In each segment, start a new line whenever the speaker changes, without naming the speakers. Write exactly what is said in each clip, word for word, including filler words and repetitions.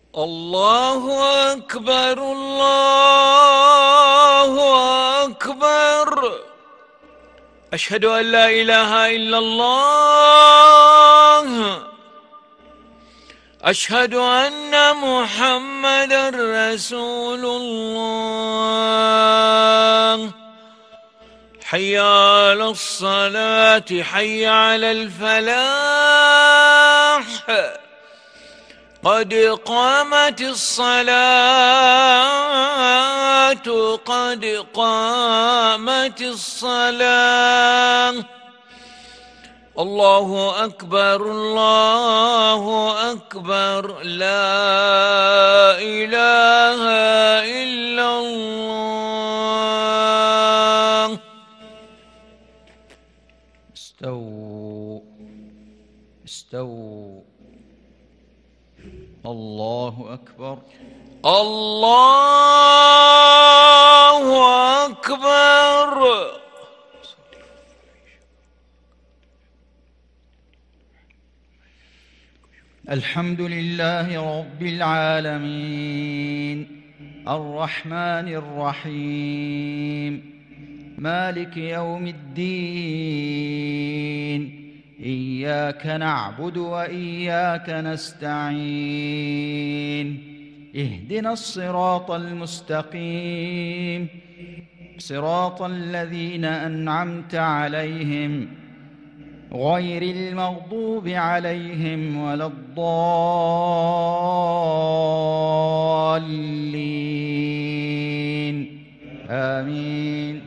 الله أكبر الله أكبر. أشهد أن لا إله إلا الله. أشهد أن محمدًا رسول الله. حي على الصلاة حي على الفلاح. قد قامت الصلاة قد قامت الصلاة. الله أكبر الله أكبر. لا إله إلا الله.
استووا استووا. الله أكبر
الله أكبر.
الحمد لله رب العالمين الرحمن الرحيم مالك يوم الدين. إياك نعبد وإياك نستعين. اهدنا الصراط المستقيم صراط الذين أنعمت عليهم غير المغضوب عليهم ولا الضالين. آمين.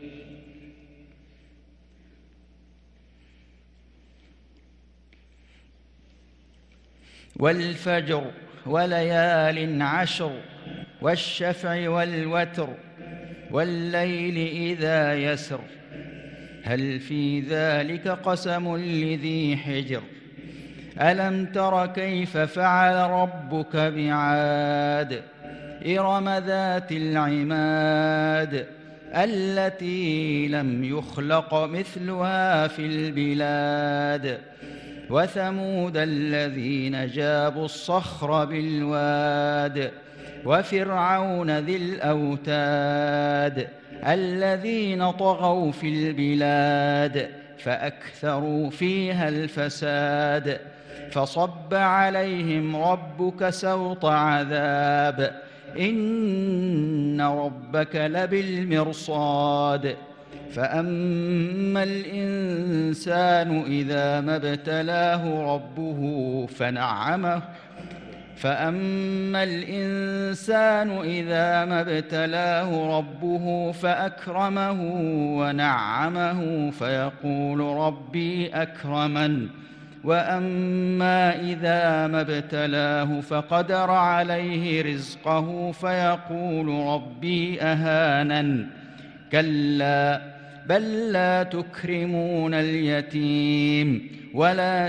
والفجر وليال عشر والشفع والوتر والليل إذا يسر هل في ذلك قسم لذي حجر. ألم تر كيف فعل ربك بعاد إرم ذات العماد التي لم يخلق مثلها في البلاد. وثمود الذين جابوا الصخر بالواد وفرعون ذي الأوتاد الذين طغوا في البلاد فأكثروا فيها الفساد. فصب عليهم ربك سوط عذاب إن ربك لبالمرصاد. فأما الإنسان إذا ما ابتلاه ربه فنعمه فأما الإنسان إذا ما ابتلاه ربه فأكرمه ونعمه فيقول ربي أكرمن. وأما إذا ما ابتلاه فقدر عليه رزقه فيقول ربي أهانن. كلا بل لا تكرمون اليتيم ولا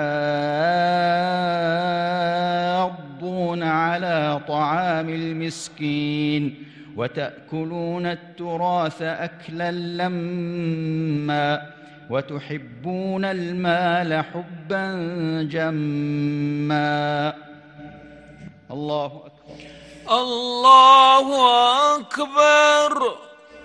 تحاضون على طعام المسكين وتأكلون التراث أكلا لما وتحبون المال حبا جما. الله أكبر
الله أكبر.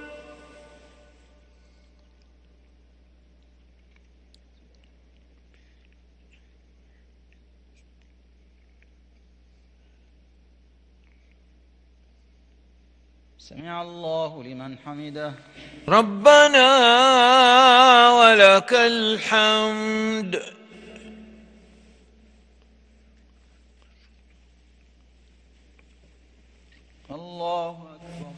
سمع الله لمن حمده.
ربنا ولك الحمد.
الله أكبر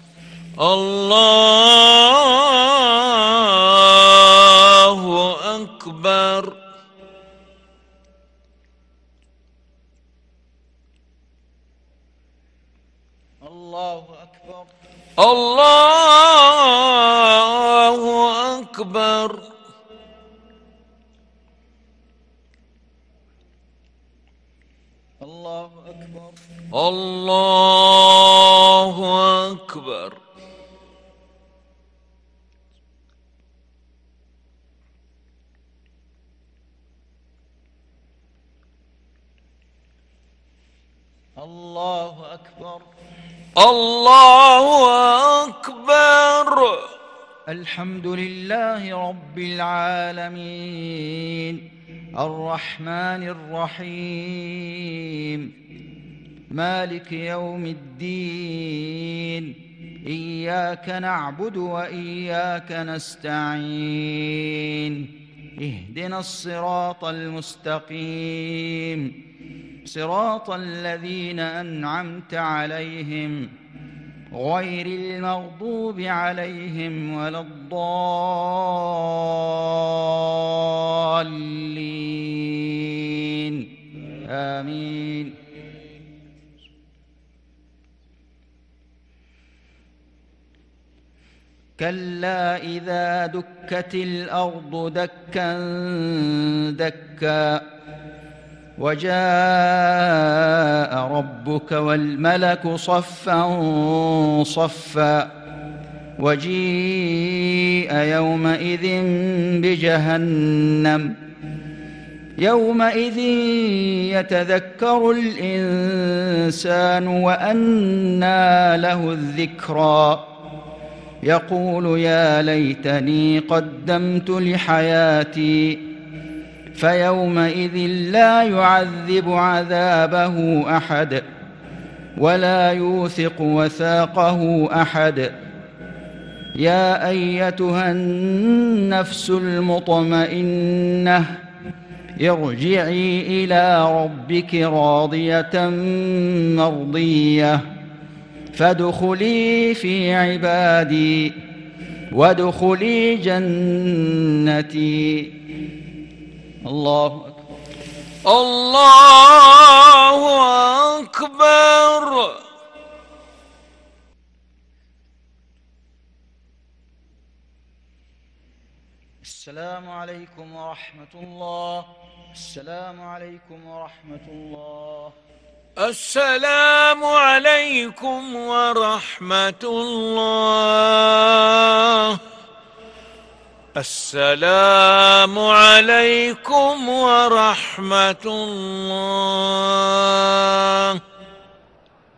الله أكبر.
الله أكبر
الله أكبر.
الله أكبر
الله أكبر.
الله أكبر.
الله أكبر.
الحمد لله رب العالمين الرحمن الرحيم مالك يوم الدين إياك نعبد وإياك نستعين اهدنا الصراط المستقيم صراط الذين أنعمت عليهم غير المغضوب عليهم ولا الضالين آمين. كلا إذا دكت الأرض دكا دكا وجاء ربك والملك صفا صفا وجيء يومئذ بجهنم يومئذ يتذكر الإنسان وأنى له الذكرى يقول يا ليتني قدمت لحياتي فيومئذ لا يعذب عذابه أحد ولا يوثق وثاقه أحد. يا أيتها النفس المطمئنة ارجعي إلى ربك راضية مرضية فادخلي في عبادي وادخلي جنتي. الله أكبر.
الله أكبر.
السلام عليكم ورحمة الله. السلام عليكم ورحمة الله.
السلام عليكم ورحمة الله. السلام عليكم ورحمة الله.